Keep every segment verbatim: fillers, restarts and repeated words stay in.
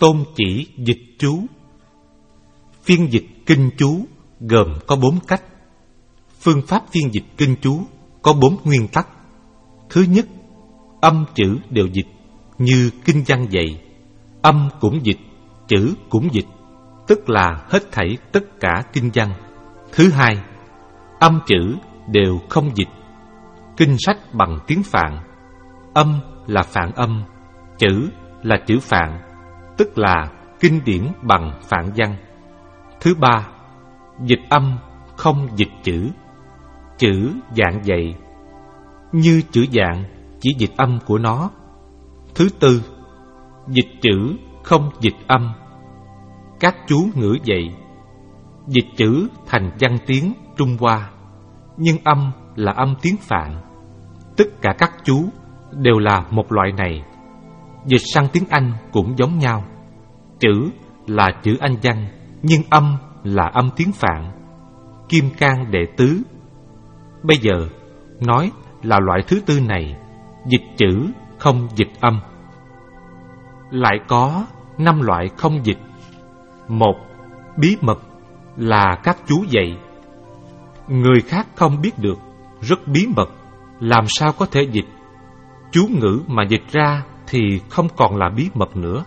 Tôn chỉ dịch chú. Phiên dịch kinh chú gồm có bốn cách. Phương pháp phiên dịch kinh chú có bốn nguyên tắc. Thứ nhất, âm chữ đều dịch, như kinh văn dạy. Âm cũng dịch, chữ cũng dịch, tức là hết thảy tất cả kinh văn. Thứ hai, âm chữ đều không dịch. Kinh sách bằng tiếng Phạn, âm là Phạn âm, chữ là chữ Phạn, tức là kinh điển bằng Phạn văn. Thứ ba, dịch âm không dịch chữ. Chữ dạng vậy, như chữ dạng chỉ dịch âm của nó. Thứ tư, dịch chữ không dịch âm. Các chú ngữ vậy, dịch chữ thành văn tiếng Trung Hoa, nhưng âm là âm tiếng Phạn. Tất cả các chú đều là một loại này. Dịch sang tiếng Anh cũng giống nhau. Chữ là chữ Anh văn, nhưng âm là âm tiếng Phạn. Kim Cang đệ tứ. Bây giờ nói là loại thứ tư này, dịch chữ không dịch âm. Lại có năm loại không dịch. Một, bí mật, là các chú dạy. Người khác không biết được, rất bí mật, làm sao có thể dịch. Chú ngữ mà dịch ra thì không còn là bí mật nữa.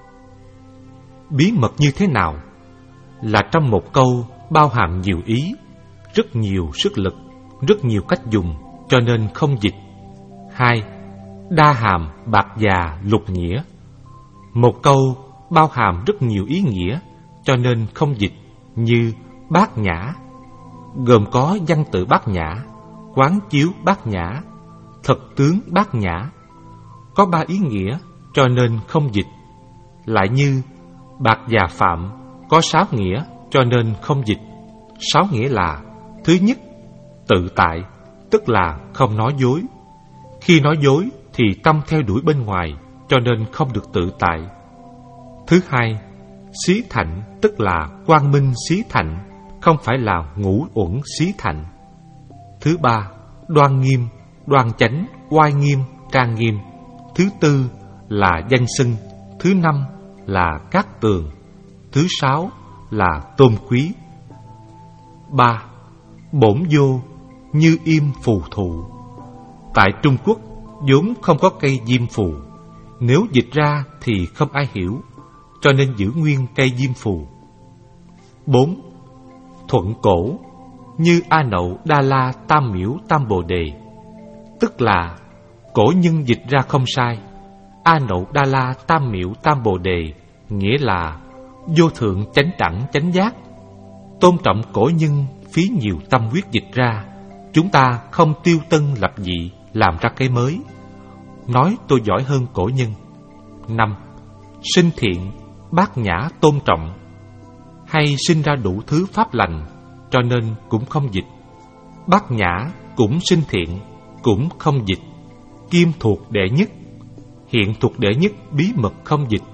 Bí mật như thế nào? Là trong một câu bao hàm nhiều ý, rất nhiều sức lực, rất nhiều cách dùng, cho nên không dịch. Hai, đa hàm, bạc già, lục nghĩa. Một câu bao hàm rất nhiều ý nghĩa, cho nên không dịch, như Bát Nhã, gồm có văn tự Bát Nhã, quán chiếu Bát Nhã, thật tướng Bát Nhã. Có ba ý nghĩa, cho nên không dịch. Lại như Bạc Già Phạm, có sáu nghĩa, cho nên không dịch. Sáu nghĩa là: thứ nhất, tự tại, tức là không nói dối. Khi nói dối thì tâm theo đuổi bên ngoài, cho nên không được tự tại. Thứ hai, xí thạnh, tức là quang minh xí thạnh, không phải là ngũ uẩn xí thạnh. Thứ ba, đoan nghiêm, đoan chánh, oai nghiêm, trang nghiêm. Thứ tư là danh xưng. Thứ năm là cát tường. Thứ sáu là tôn quý. Ba, bổn vô, như im phù thụ. Tại Trung Quốc vốn không có cây diêm phù, nếu dịch ra thì không ai hiểu, cho nên giữ nguyên cây diêm phù. Bốn, thuận cổ, như A Nậu Đa La Tam Miễu Tam Bồ Đề, tức là cổ nhân dịch ra không sai. A Nậu Đa La Tam Miễu Tam Bồ Đề nghĩa là vô thượng chánh đẳng chánh giác. Tôn trọng cổ nhân phí nhiều tâm huyết dịch ra, chúng ta không tiêu tân lập dị làm ra cái mới, nói tôi giỏi hơn cổ nhân. Năm, sinh thiện, bát nhã tôn trọng, hay sinh ra đủ thứ pháp lành, cho nên cũng không dịch. Bát nhã cũng sinh thiện, cũng không dịch. Kim thuộc đệ nhất, hiện thuộc đệ nhất, bí mật không dịch.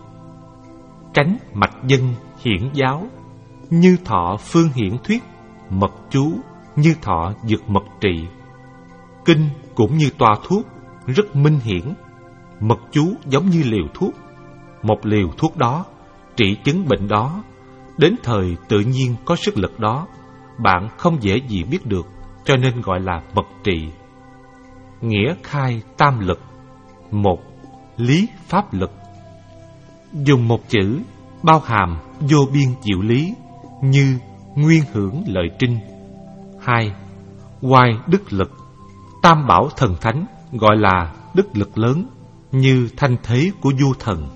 Tránh mạch dân hiển giáo, như thọ phương hiển thuyết, mật chú, như thọ dược mật trị. Kinh cũng như toa thuốc, rất minh hiển. Mật chú giống như liều thuốc. Một liều thuốc đó trị chứng bệnh đó, đến thời tự nhiên có sức lực đó, bạn không dễ gì biết được, cho nên gọi là mật trị. Nghĩa khai tam lực. Một, lý pháp lực. Dùng một chữ bao hàm vô biên diệu lý, như nguyên hưởng lợi trinh. Hai, oai đức lực. Tam bảo thần thánh gọi là đức lực lớn, như thanh thế của vua thần.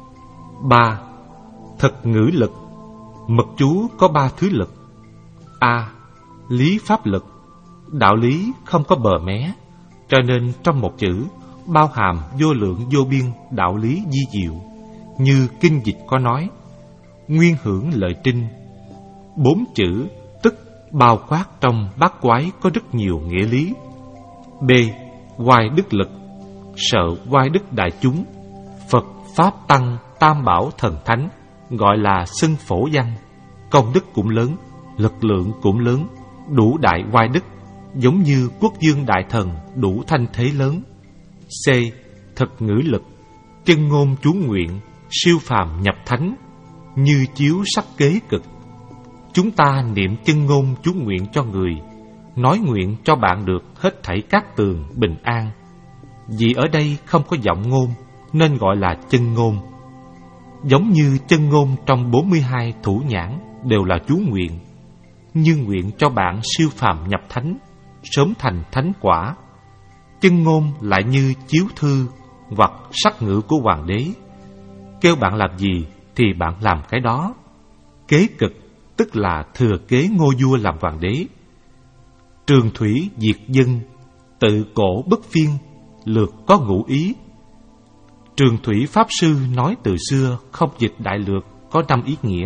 Ba, thực ngữ lực. Mật chú có ba thứ lực. A, lý pháp lực. Đạo lý không có bờ mé, cho nên trong một chữ bao hàm vô lượng vô biên đạo lý di diệu, như kinh dịch có nói nguyên hưởng lợi trinh. Bốn chữ tức bao quát trong bát quái có rất nhiều nghĩa lý. B, oai đức lực. Sợ oai đức đại chúng, Phật Pháp Tăng Tam Bảo Thần Thánh gọi là xưng phổ văn. Công đức cũng lớn, lực lượng cũng lớn, đủ đại oai đức, giống như quốc dương đại thần đủ thanh thế lớn. C, thực ngữ lực. Chân ngôn chú nguyện, siêu phàm nhập thánh, như chiếu sắc kế cực. Chúng ta niệm chân ngôn chú nguyện cho người, nói nguyện cho bạn được hết thảy các tường bình an. Vì ở đây không có giọng ngôn, nên gọi là chân ngôn. Giống như chân ngôn trong bốn mươi hai thủ nhãn đều là chú nguyện, như nguyện cho bạn siêu phàm nhập thánh, sớm thành thánh quả. Chân ngôn lại như chiếu thư hoặc sắc ngữ của hoàng đế, kêu bạn làm gì thì bạn làm cái đó. Kế cực tức là thừa kế ngôi vua làm hoàng đế. Trường thủy diệt dân, tự cổ bất phiên, lược có ngụ ý. Trường thủy pháp sư nói từ xưa, không dịch đại lược, có năm ý nghĩa.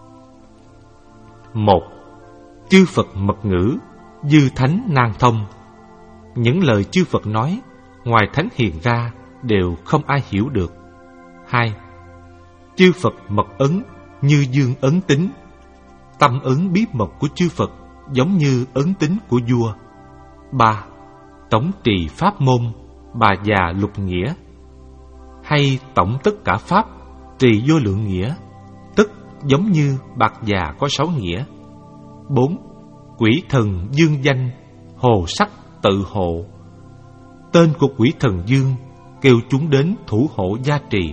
Một, chư Phật mật ngữ, dư thánh nan thông. Những lời chư Phật nói, ngoài thánh hiền ra, đều không ai hiểu được. Hai, chư Phật mật ấn, như dương ấn tính. Tâm ấn bí mật của chư Phật giống như ấn tính của vua. Ba, tổng trì pháp môn, bà già lục nghĩa. Hay tổng tất cả pháp, trì vô lượng nghĩa, tức giống như bạc già có sáu nghĩa. Bốn, quỷ thần dương danh, hồ sắc tự hộ. Tên của quỷ thần dương kêu chúng đến thủ hộ gia trì.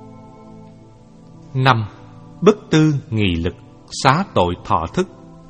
Năm, bất tư nghị lực, xá tội thọ thức.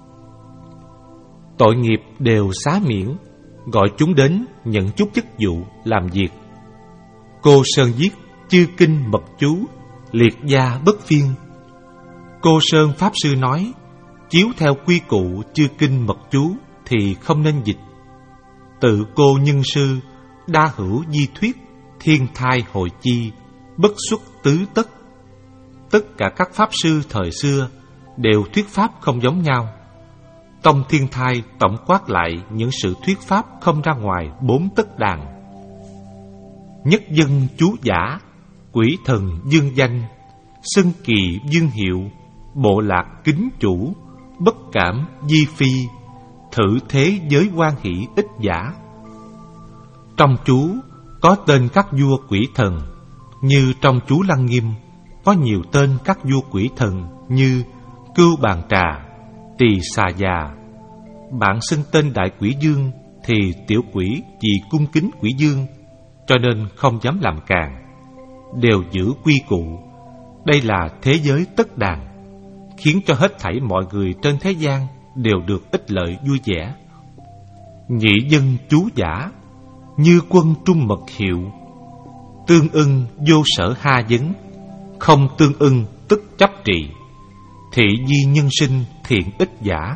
Tội nghiệp đều xá miễn, gọi chúng đến nhận chút chức vụ làm việc. Cô Sơn viết chư kinh mật chú, liệt gia bất phiên. Cô Sơn pháp sư nói, chiếu theo quy củ chư kinh mật chú thì không nên dịch. Tự cô nhân sư, đa hữu di thuyết, thiên thai hội chi, bất xuất tứ tất. Tất cả các pháp sư thời xưa đều thuyết pháp không giống nhau. Tông Thiên Thai tổng quát lại những sự thuyết pháp không ra ngoài bốn tất đàn. Nhất dân chú giả, quỷ thần dương danh, xưng kỳ dương hiệu, bộ lạc kính chủ, bất cảm di phi, thử thế giới quan hỷ ích giả. Trong chú có tên các vua quỷ thần, như trong chú Lăng Nghiêm có nhiều tên các vua quỷ thần như Cưu Bàn Trà, Tỳ Xà Già. Bạn xưng tên đại quỷ dương thì tiểu quỷ vì cung kính quỷ dương, cho nên không dám làm càn, đều giữ quy củ. Đây là thế giới tất đàn, khiến cho hết thảy mọi người trên thế gian đều được ích lợi vui vẻ. Nhị dân chú giả, như quân trung mật hiệu, tương ưng vô sở ha vấn, không tương ưng tức chấp trì, thị di nhân sinh thiện ích giả.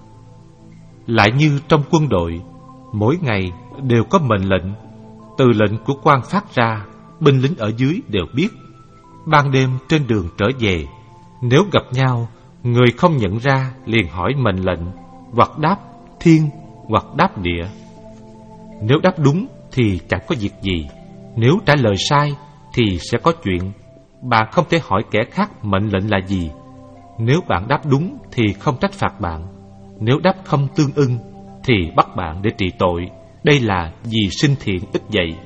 Lại như trong quân đội, mỗi ngày đều có mệnh lệnh, từ lệnh của quan phát ra, binh lính ở dưới đều biết. Ban đêm trên đường trở về, nếu gặp nhau, người không nhận ra liền hỏi mệnh lệnh, hoặc đáp thiên, hoặc đáp địa. Nếu đáp đúng thì chẳng có việc gì, nếu trả lời sai thì sẽ có chuyện. Bạn không thể hỏi kẻ khác mệnh lệnh là gì. Nếu bạn đáp đúng thì không trách phạt bạn, nếu đáp không tương ưng thì bắt bạn để trị tội. Đây là vì sinh thiện ích dạy.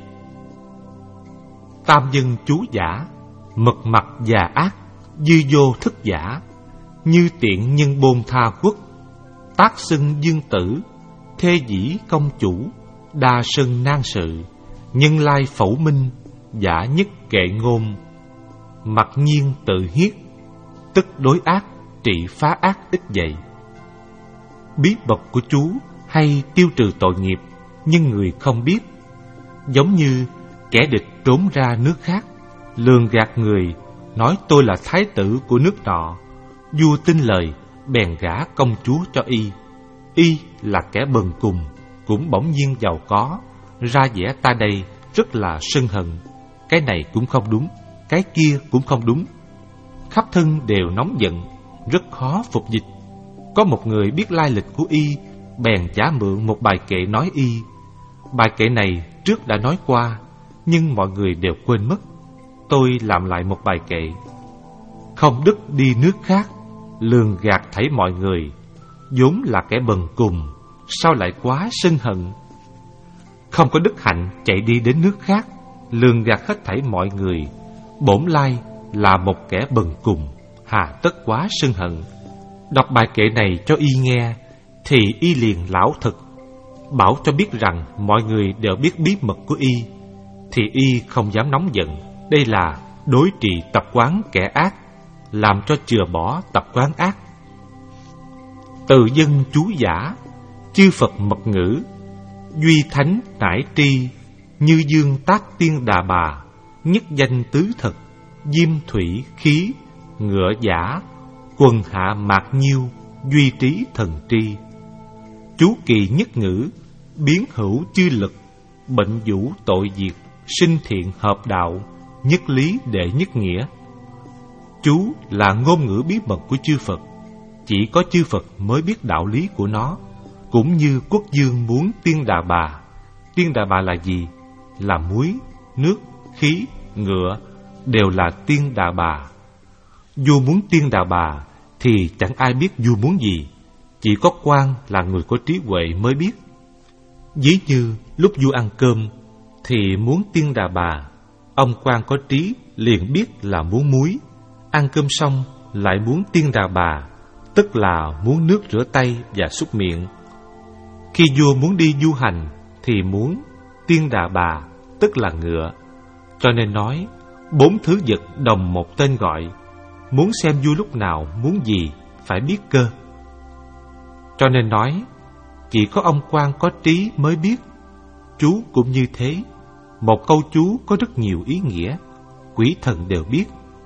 Tam dân chú giả, mật mặt già ác, dư vô thức giả, như tiện nhân bôn tha quốc, tác xưng dương tử, thê dĩ công chủ, đa sân nan sự, nhân lai phẩu minh, giả nhất kệ ngôn, mặc nhiên tự hiết, tức đối ác, trị phá ác ích dạy. Bí mật của chú hay tiêu trừ tội nghiệp, nhưng người không biết. Giống như kẻ địch trốn ra nước khác, lường gạt người, nói tôi là thái tử của nước nọ. Vua tin lời, bèn gả công chúa cho y. Y là kẻ bần cùng, cũng bỗng nhiên giàu có, ra vẻ ta đây rất là sân hận. Cái này cũng không đúng, cái kia cũng không đúng, khắp thân đều nóng giận, rất khó phục dịch. Có một người biết lai lịch của y, bèn trả mượn một bài kệ nói y. Bài kệ này trước đã nói qua, nhưng mọi người đều quên mất. Tôi làm lại một bài kệ. Không đức đi nước khác, lường gạt thảy mọi người, vốn là kẻ bần cùng, sao lại quá sân hận. Không có đức hạnh chạy đi đến nước khác, lường gạt hết thảy mọi người, bổn lai là một kẻ bần cùng, hà tất quá sân hận. Đọc bài kệ này cho y nghe, thì y liền lão thực, bảo cho biết rằng mọi người đều biết bí mật của y, thì y không dám nóng giận. Đây là đối trị tập quán kẻ ác, làm cho chừa bỏ tập quán ác. Từ dân chú giả, chư Phật mật ngữ, duy thánh nải tri, như dương tác tiên đà bà, nhất danh tứ thực, diêm thủy khí, ngựa giả, quần hạ mạc nhiêu, duy trí thần tri. Chú kỳ nhất ngữ, biến hữu chư lực, bệnh vũ tội diệt, sinh thiện hợp đạo, nhất lý đệ nhất nghĩa. Chú là ngôn ngữ bí mật của chư Phật, chỉ có chư Phật mới biết đạo lý của nó. Cũng như quốc dương muốn tiên đà bà. Tiên đà bà là gì? Là muối, nước, khí, ngựa, đều là tiên đà bà. Vua muốn tiên đà bà thì chẳng ai biết vua muốn gì, chỉ có quan là người có trí huệ mới biết. Ví như lúc vua ăn cơm thì muốn tiên đà bà, ông quan có trí liền biết là muốn muối. Ăn cơm xong lại muốn tiên đà bà, tức là muốn nước rửa tay và súc miệng. Khi vua muốn đi du hành thì muốn tiên đà bà, tức là ngựa. Cho nên nói bốn thứ vật đồng một tên gọi. Muốn xem vua lúc nào muốn gì phải biết cơ. Cho nên nói chỉ có ông quan có trí mới biết. Chú cũng như thế. Một câu chú có rất nhiều ý nghĩa, quỷ thần đều biết.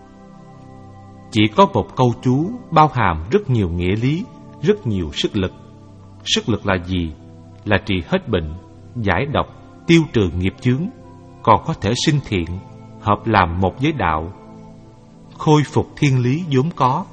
Chỉ có một câu chú bao hàm rất nhiều nghĩa lý, rất nhiều sức lực. Sức lực là gì? Là trị hết bệnh, giải độc, tiêu trừ nghiệp chướng, còn có thể sinh thiện, hợp làm một với đạo, khôi phục thiên lý vốn có.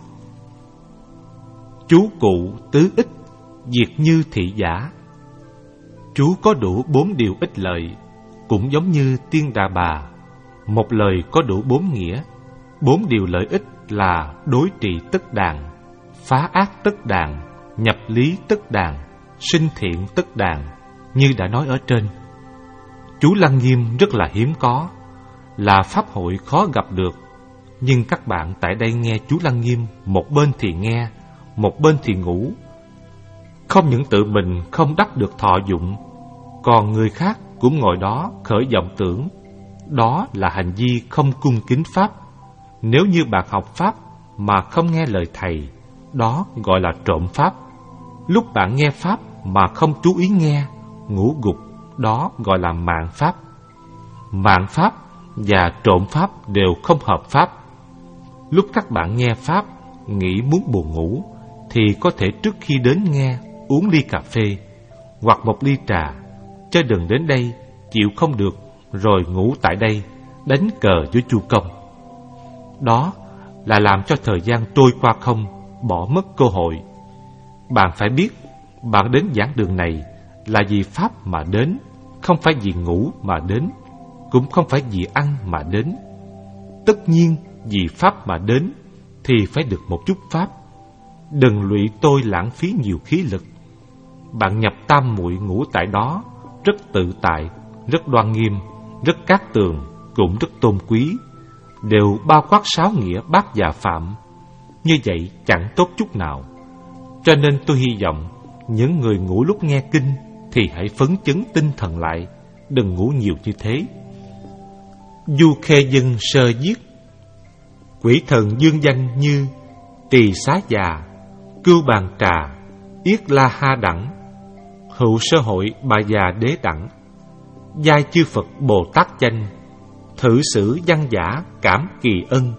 Chú cụ tứ ích, diệt như thị giả. Chú có đủ bốn điều ích lợi, cũng giống như tiên đà bà. Một lời có đủ bốn nghĩa. Bốn điều lợi ích là đối trị tất đàn, phá ác tất đàn, nhập lý tất đàn, sinh thiện tất đàn, như đã nói ở trên. Chú Lăng Nghiêm rất là hiếm có, là pháp hội khó gặp được. Nhưng các bạn tại đây nghe chú Lăng Nghiêm, một bên thì nghe, một bên thì ngủ. Không những tự mình không đắc được thọ dụng, còn người khác cũng ngồi đó khởi vọng tưởng. Đó là hành vi không cung kính pháp. Nếu như bạn học pháp mà không nghe lời thầy, đó gọi là trộm pháp. Lúc bạn nghe pháp mà không chú ý nghe, ngủ gục, đó gọi là mạn pháp. Mạn pháp và trộm pháp đều không hợp pháp. Lúc các bạn nghe pháp, nghĩ muốn buồn ngủ, thì có thể trước khi đến nghe uống ly cà phê hoặc một ly trà, chứ đừng đến đây chịu không được rồi ngủ tại đây đánh cờ với Chu Công. Đó là làm cho thời gian trôi qua không, bỏ mất cơ hội. Bạn phải biết, bạn đến giảng đường này là vì pháp mà đến, không phải vì ngủ mà đến, cũng không phải vì ăn mà đến. Tất nhiên vì pháp mà đến thì phải được một chút pháp. Đừng lụy tôi lãng phí nhiều khí lực. Bạn nhập tam muội ngủ tại đó, rất tự tại, rất đoan nghiêm, rất cát tường, cũng rất tôn quý, đều bao quát sáu nghĩa bát và phạm. Như vậy chẳng tốt chút nào. Cho nên tôi hy vọng những người ngủ lúc nghe kinh thì hãy phấn chấn tinh thần lại, đừng ngủ nhiều như thế. Du Khê Dân sơ viết: quỷ thần dương danh như Tỳ Xá Già, Cưu Bàn Trà, Yết La Ha Đẳng, Hữu Sơ Hội Bà Già Đế Đẳng, giai chư Phật Bồ Tát danh, thử sử văn giả cảm kỳ ân.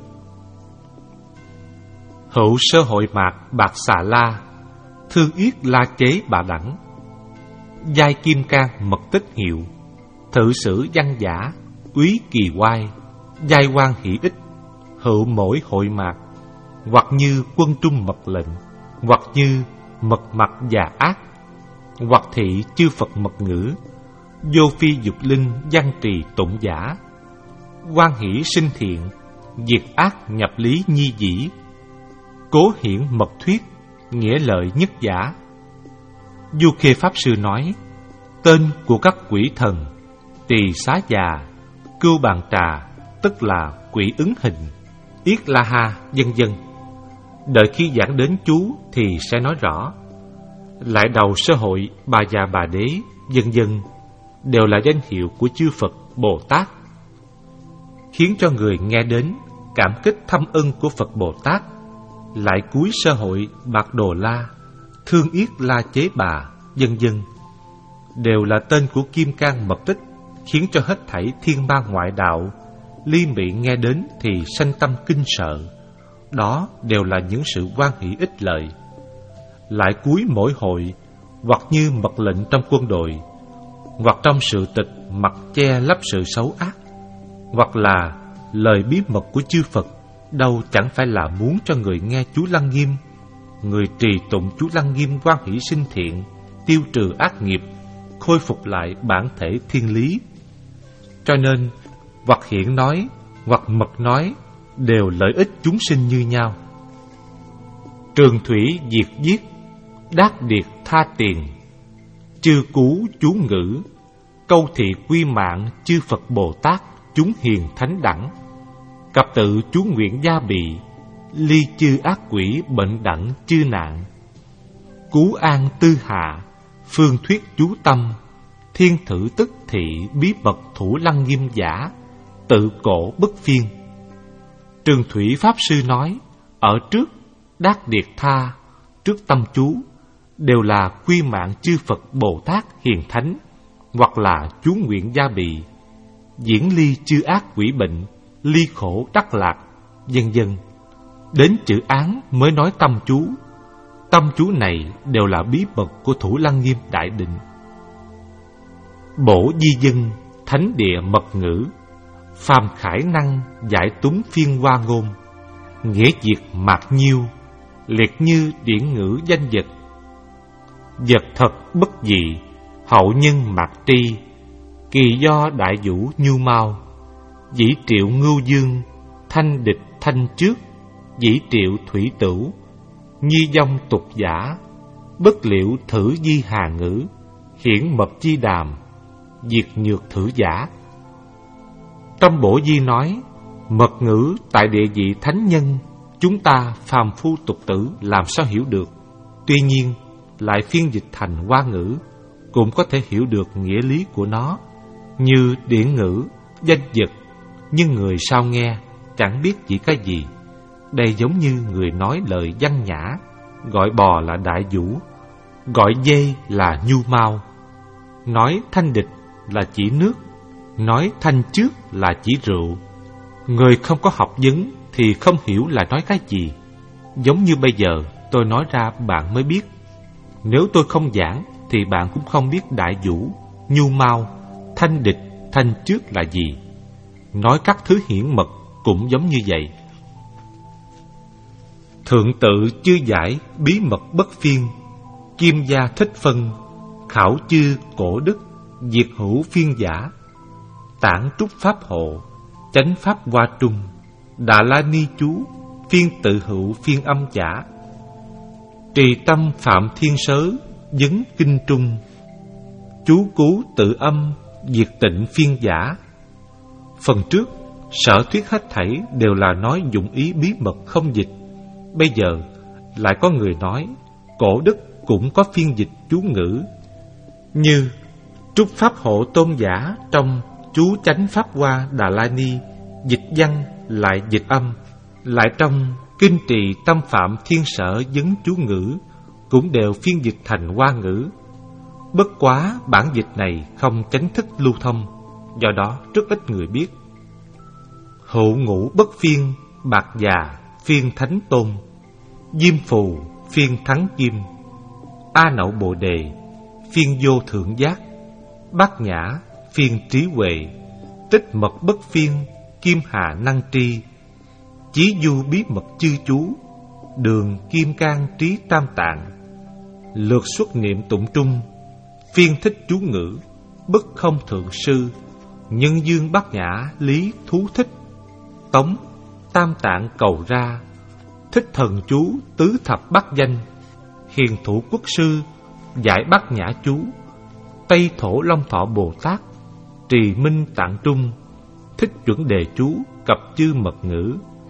Hữu Sơ Hội Mạc Bạc Xà La, thương yết La Chế Bà Đẳng, giai Kim Cang Mật Tích Hiệu, thử sử văn giả úy kỳ oai, giai quan hỷ ích, hữu mỗi hội mạc, hoặc như quân trung mật lệnh, hoặc như mật mặt già ác, hoặc thị chư Phật mật ngữ, vô phi dục linh văn trì tụng giả, quan hỷ sinh thiện, diệt ác nhập lý nhi dĩ, cố hiển mật thuyết, nghĩa lợi nhất giả. Du Khê Pháp Sư nói, tên của các quỷ thần Tỳ Xá Già, Cưu Bàn Trà, tức là quỷ ứng hình, Yết La Ha, vân vân. Đợi khi giảng đến chú thì sẽ nói rõ. Lại đầu sơ hội Bà Già Bà Đế, vân vân đều là danh hiệu của chư Phật Bồ Tát, khiến cho người nghe đến cảm kích thâm ân của Phật Bồ Tát. Lại cuối sơ hội Bạc Đồ La, Thương Yết La Chế Bà, vân vân đều là tên của Kim Cang Mật Tích, khiến cho hết thảy thiên ma ngoại đạo ly mị nghe đến thì sanh tâm kinh sợ. Đó đều là những sự hoan hỷ ích lợi. Lại cuối mỗi hội, hoặc như mật lệnh trong quân đội, hoặc trong sự tịch mặc che lấp sự xấu ác, hoặc là lời bí mật của chư Phật, đâu chẳng phải là muốn cho người nghe chú Lăng Nghiêm, người trì tụng chú Lăng Nghiêm hoan hỷ sinh thiện, tiêu trừ ác nghiệp, khôi phục lại bản thể thiên lý. Cho nên hoặc hiện nói hoặc mật nói đều lợi ích chúng sinh như nhau. Trường thủy diệt giết, đát điệt tha tiền, chư cú chú ngữ, câu thị quy mạng chư Phật Bồ Tát chúng hiền thánh đẳng. Cập tự chú nguyện gia bị, ly chư ác quỷ bệnh đẳng chư nạn. Cú an tư hạ, phương thuyết chú tâm, thiên thử tức thị bí mật thủ Lăng Nghiêm giả, tự cổ bất phiên. Trường thủy Pháp Sư nói, ở trước đát điệt tha, trước tâm chú, đều là quy mạng chư Phật Bồ Tát hiền thánh, hoặc là chú nguyện gia bị, diễn ly chư ác quỷ bệnh, ly khổ đắc lạc, vân vân. Đến chữ án mới nói tâm chú. Tâm chú này đều là bí mật của thủ Lăng Nghiêm đại định. Bổ di dân, thánh địa mật ngữ, phàm khải năng giải túng phiên hoa ngôn, nghĩa diệt mạc nhiêu, liệt như điển ngữ danh vật. Vật thật bất dị, hậu nhân mạc tri, kỳ do đại vũ nhu mau. Dĩ triệu ngưu dương, thanh địch thanh trước, dĩ triệu thủy tửu, nhi dông tục giả, bất liệu thử di hà ngữ, hiển mập chi đàm, diệt nhược thử giả. Trong bổ di nói, mật ngữ tại địa vị thánh nhân, chúng ta phàm phu tục tử làm sao hiểu được. Tuy nhiên, lại phiên dịch thành hoa ngữ, cũng có thể hiểu được nghĩa lý của nó, như điển ngữ, danh vật, nhưng người sao nghe chẳng biết chỉ cái gì. Đây giống như người nói lời văn nhã, gọi bò là đại vũ, gọi dê là nhu mau, nói thanh địch là chỉ nước, nói thanh trước là chỉ rượu. Người không có học vấn thì không hiểu là nói cái gì. Giống như bây giờ tôi nói ra bạn mới biết. Nếu tôi không giảng thì bạn cũng không biết đại vũ, nhu mau, thanh địch, thanh trước là gì. Nói các thứ hiển mật cũng giống như vậy. Thượng tự chư giải bí mật bất phiên, kim gia thích phân, khảo chư cổ đức, diệt hữu phiên giả. Tản trúc pháp hộ, chánh pháp hoa trung, Đà La Ni chú, phiên tự hữu phiên âm giả. Trì tâm phạm thiên sớ, vấn kinh trung, chú cú tự âm, diệt tịnh phiên giả. Phần trước, sở thuyết hết thảy đều là nói dụng ý bí mật không dịch. Bây giờ, lại có người nói, cổ đức cũng có phiên dịch chú ngữ. Như, trúc pháp hộ tôn giả trong chú chánh pháp hoa Đà La Ni, dịch văn lại dịch âm. Lại trong kinh trì tâm phạm thiên sở vấn chú ngữ, cũng đều phiên dịch thành hoa ngữ. Bất quá bản dịch này không chính thức lưu thông, do đó rất ít người biết. Hữu ngũ bất phiên, bạc già phiên thánh tôn, diêm phù phiên thắng kim, a nậu bồ đề phiên vô thượng giác, bát nhã phiên trí huệ, tích mật bất phiên, kim hà năng tri, chí du bí mật chư chú, đường kim cang trí tam tạng, lược xuất niệm tụng trung, phiên thích chú ngữ, bất không thượng sư, nhân dương bát nhã lý thú thích, tống tam tạng cầu ra, thích thần chú tứ thập bát danh, hiền thủ quốc sư giải bát nhã chú, tây thổ long thọ bồ tát, trì minh tạng trung, thích chuẩn đề chú cập chư mật ngữ,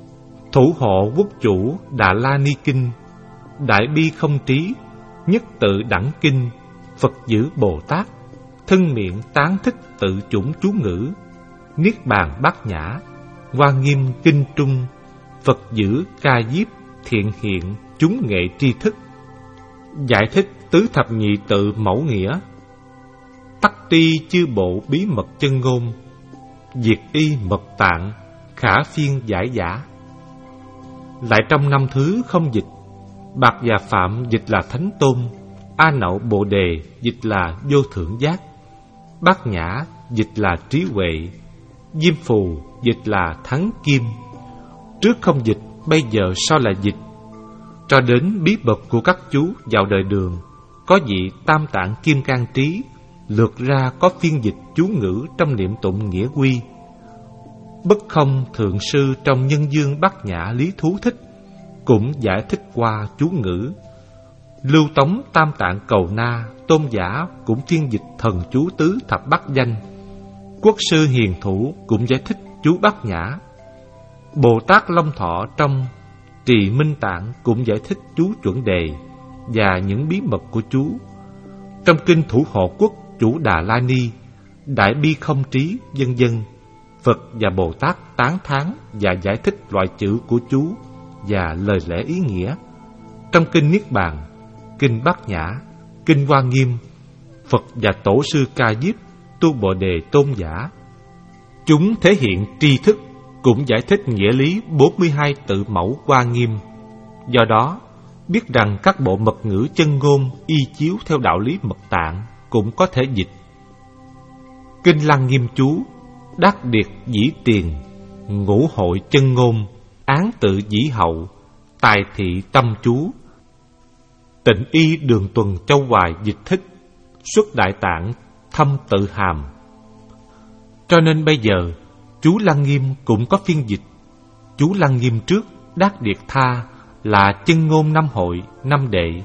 Thủ hộ quốc chủ Đà La Ni Kinh, đại bi không trí, nhất tự đẳng kinh, Phật giữ Bồ Tát, thân miệng tán thích tự chủng chú ngữ, niết bàn bát nhã, Hoa Nghiêm kinh trung, Phật giữ ca diếp, thiện hiện, chúng nghệ tri thức. Giải thích tứ thập nhị tự mẫu nghĩa, tắc tri chư bộ bí mật chân ngôn, diệt y mật tạng, khả phiên giải giả. Lại trong năm thứ không dịch, Bạc Già Phạm dịch là Thánh Tôn, A Nậu Bồ Đề dịch là Vô Thượng Giác, Bát Nhã dịch là Trí Huệ, Diêm Phù dịch là Thắng Kim. Trước không dịch, bây giờ sao lại dịch? Cho đến bí mật của các chú vào đời Đường, có vị Tam Tạng Kim Cang Trí lược ra có phiên dịch chú ngữ trong niệm tụng nghĩa quy. Bất Không Thượng Sư trong Nhân Dương Bát Nhã Lý Thú Thích cũng giải thích qua chú ngữ. Lưu Tống Tam Tạng Cầu Na Tôn Giả cũng phiên dịch thần chú tứ thập bát danh. Quốc sư Hiền Thủ cũng giải thích chú Bát Nhã. Bồ Tát Long Thọ trong Trì Minh Tạng cũng giải thích chú chuẩn đề và những bí mật của chú. Trong kinh Thủ Hộ Quốc chủ Đà La Ni, đại bi không trí, vân vân, Phật và Bồ Tát tán thán và giải thích loại chữ của chú và lời lẽ ý nghĩa. Trong kinh Niết Bàn, kinh Bát Nhã, kinh Hoa Nghiêm, Phật và Tổ sư Ca Diếp tu Bồ Đề Tôn Giả. Chúng thể hiện tri thức, cũng giải thích nghĩa lý bốn mươi hai tự mẫu Hoa Nghiêm. Do đó, biết rằng các bộ mật ngữ chân ngôn y chiếu theo đạo lý mật tạng cũng có thể dịch. Kinh Lăng Nghiêm chú, đắc điệt dĩ tiền, ngũ hội chân ngôn, án tự dĩ hậu, tài thị tâm chú. Tịnh y Đường Tuần Châu Hoài dịch thích, xuất Đại Tạng thâm tự hàm. Cho nên bây giờ, chú Lăng Nghiêm cũng có phiên dịch. Chú Lăng Nghiêm trước, đắc điệt tha là chân ngôn năm hội, năm đệ.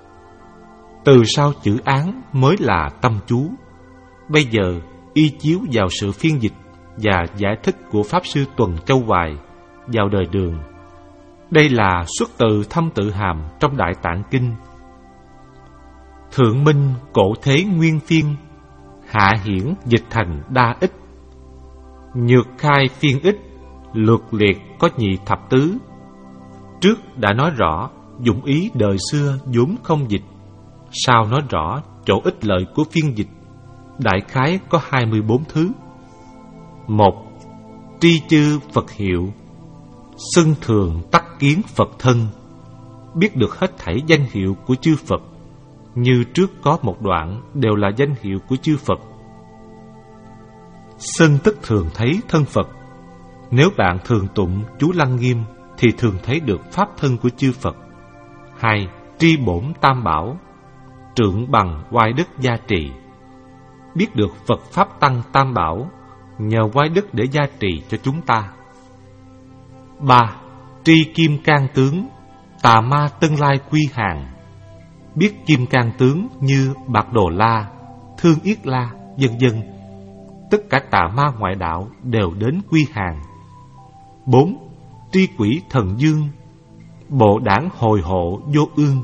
Từ sau chữ án mới là tâm chú. Bây giờ, y chiếu vào sự phiên dịch và giải thích của Pháp Sư Tuần Châu Hoài vào đời Đường. Đây là xuất từ thâm tự hàm trong Đại Tạng Kinh. Thượng Minh cổ thế nguyên phiên, hạ hiển dịch thành đa ích. Nhược khai phiên ích, lược liệt có nhị thập tứ. Trước đã nói rõ dụng ý đời xưa vốn không dịch, sau nói rõ chỗ ích lợi của phiên dịch. Đại khái có hai mươi bốn thứ. Một, tri chư Phật hiệu, xưng thường tắc kiến Phật thân, biết được hết thảy danh hiệu của chư Phật, như trước có một đoạn đều là danh hiệu của chư Phật. Xưng tức thường thấy thân Phật. Nếu bạn thường tụng chú Lăng Nghiêm thì thường thấy được pháp thân của chư Phật. Hai, tri bổn tam bảo, trượng bằng oai đức gia trì, biết được Phật pháp tăng tam bảo, nhờ oai đức để gia trì cho chúng ta. Ba, tri kim cang tướng, tà ma tương lai quy hàng, biết kim cang tướng như Bạc Đồ La, Thương Yết La, vân vân. Tất cả tà ma ngoại đạo đều đến quy hàng. Bốn, tri quỷ thần dương, bộ đảng hồi hộ vô ương.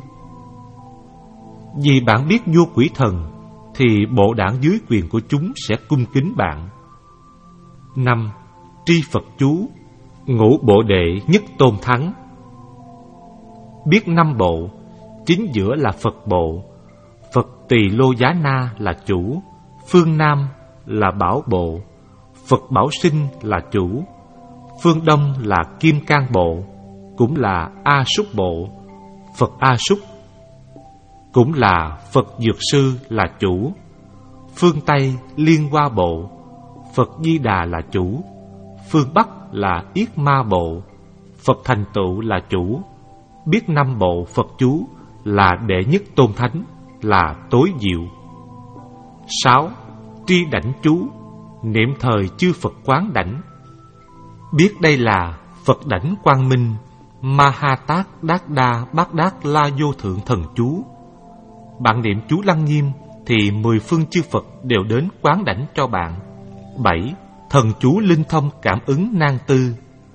Vì bạn biết vô quỷ thần, thì bộ đảng dưới quyền của chúng sẽ cung kính bạn. Năm, tri Phật chú, ngũ bộ đệ nhất tôn thắng. Biết năm bộ, chính giữa là Phật bộ. Phật Tỳ Lô Giá Na là chủ, phương Nam là Bảo Bộ, Phật Bảo Sinh là chủ, phương Đông là Kim Cang Bộ, cũng là A Súc Bộ, Phật A Súc, cũng là Phật Dược Sư là chủ, phương Tây Liên Hoa Bộ, Phật Di Đà là chủ, phương Bắc là Yết Ma Bộ, Phật Thành Tựu là chủ. Biết năm bộ Phật chú là đệ nhất tôn thánh, là tối diệu. Sáu, tri đảnh chú, niệm thời chư Phật quán đảnh. Biết đây là Phật đảnh quang minh, Ma Ha Tát Đát Đa Bát Đát La Vô Thượng thần chú. Bạn niệm chú Lăng Nghiêm thì mười phương chư Phật đều đến quán đảnh cho bạn. Bảy, thần chú linh thông cảm ứng nan tư.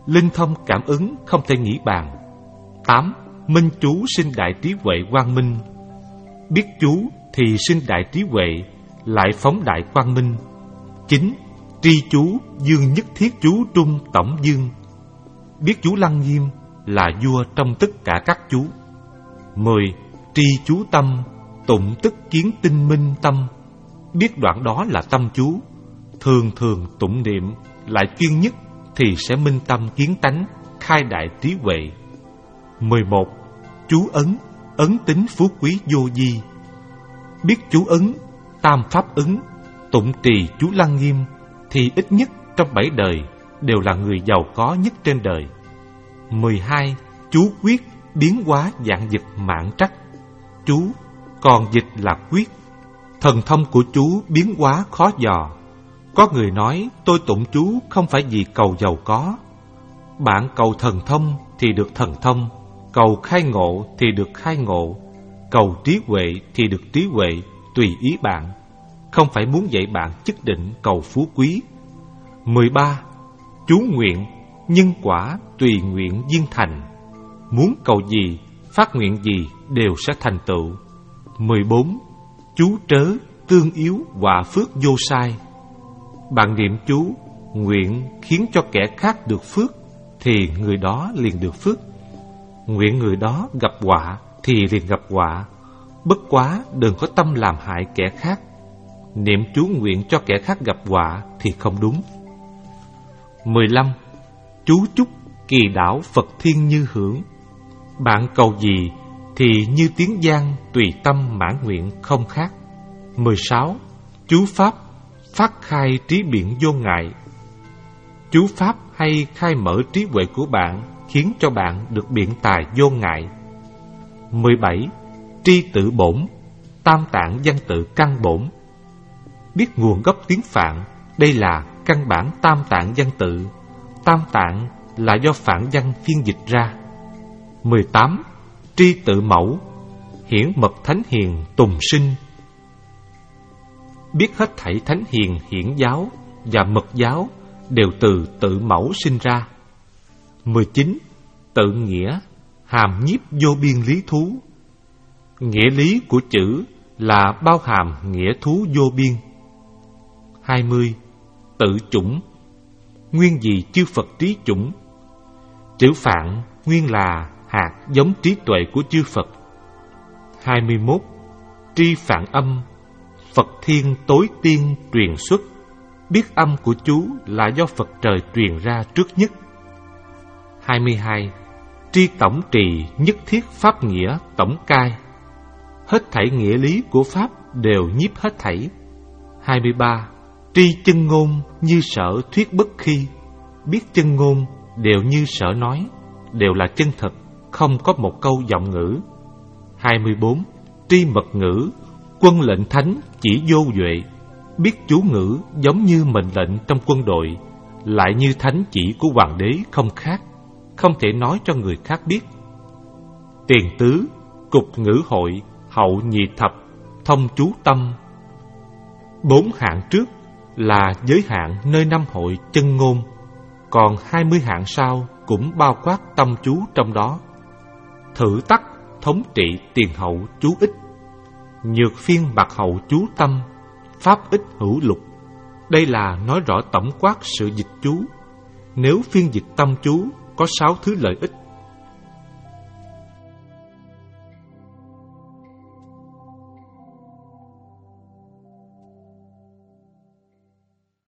Linh thông cảm ứng không thể nghĩ bàn. Tám. Minh chú sinh đại trí huệ quang minh. Biết chú thì sinh đại trí huệ, lại phóng đại quang minh. Chín. Tri chú dương nhất thiết chú trung tổng dương. Biết chú Lăng Nghiêm là vua trong tất cả các chú. Mười. Tri chú tâm, tụng tức kiến tinh minh tâm. Biết đoạn đó là tâm chú, thường thường tụng niệm, lại chuyên nhất thì sẽ minh tâm kiến tánh, khai đại trí huệ. Mười một. Chú ấn, ấn tính phú quý vô vi. Biết chú ấn, tam pháp ứng, tụng trì chú Lăng Nghiêm thì ít nhất trong bảy đời đều là người giàu có nhất trên đời. Mười hai. Chú quyết, biến hóa dạng dịch mạn trắc. Chú, còn dịch là quyết. Thần thông của chú biến hóa khó dò. Có người nói tôi tụng chú không phải vì cầu giàu có. Bạn cầu thần thông thì được thần thông, cầu khai ngộ thì được khai ngộ, cầu trí huệ thì được trí huệ, tùy ý bạn. Không phải muốn dạy bạn chức định cầu phú quý. Mười ba. Chú nguyện, nhân quả tùy nguyện viên thành. Muốn cầu gì, phát nguyện gì đều sẽ thành tựu. Mười bốn. Chú trớ, tương yếu họa phước vô sai. Bạn niệm chú, nguyện khiến cho kẻ khác được phước thì người đó liền được phước. Nguyện người đó gặp họa thì liền gặp họa. Bất quá đừng có tâm làm hại kẻ khác. Niệm chú nguyện cho kẻ khác gặp họa thì không đúng. Mười lăm. Chú chúc, kỳ đảo Phật thiên như hưởng. Bạn cầu gì thì như tiếng giang, tùy tâm mãn nguyện không khác. Mười sáu. Chú pháp, phát khai trí biện vô ngại. Chú pháp hay khai mở trí huệ của bạn, khiến cho bạn được biện tài vô ngại. Mười bảy. Tri tự bổn, tam tạng văn tự căn bổn. Biết nguồn gốc tiếng Phạn, đây là căn bản tam tạng văn tự. Tam tạng là do Phạn văn phiên dịch ra. Mười tám. Tri tự mẫu, hiển mật thánh hiền tùng sinh. Biết hết thảy thánh hiền hiển giáo và mật giáo đều từ tự mẫu sinh ra. Mười chín. Tự nghĩa, hàm nhiếp vô biên lý thú. Nghĩa lý của chữ là bao hàm nghĩa thú vô biên. Hai mươi. Tự chủng, nguyên gì chư Phật trí chủng. Chữ Phạn nguyên là hạt giống trí tuệ của chư Phật. Hai mươi mốt. Tri Phạn âm, Phật thiên tối tiên truyền xuất. Biết âm của chú là do Phật trời truyền ra trước nhất. Hai mươi hai. Tri tổng trì, nhất thiết pháp nghĩa tổng cai. Hết thảy nghĩa lý của pháp đều nhiếp hết thảy. Hai mươi ba. Tri chân ngôn, như sở thuyết bất khi. Biết chân ngôn đều như sở nói, đều là chân thật, không có một câu giọng ngữ. Hai mươi bốn. Tri mật ngữ, quân lệnh thánh chỉ vô duệ. Biết chú ngữ giống như mệnh lệnh trong quân đội, lại như thánh chỉ của hoàng đế không khác, không thể nói cho người khác biết. Tiền tứ, cục ngữ hội, hậu nhị thập, thông chú tâm. Bốn hạng trước là giới hạn nơi năm hội chân ngôn, còn hai mươi hạng sau cũng bao quát tâm chú trong đó. Thử tắc, thống trị tiền hậu chú ích. Nhược phiên bạc hậu chú tâm, pháp ích hữu lục. Đây là nói rõ tổng quát sự dịch chú. Nếu phiên dịch tâm chú có sáu thứ lợi ích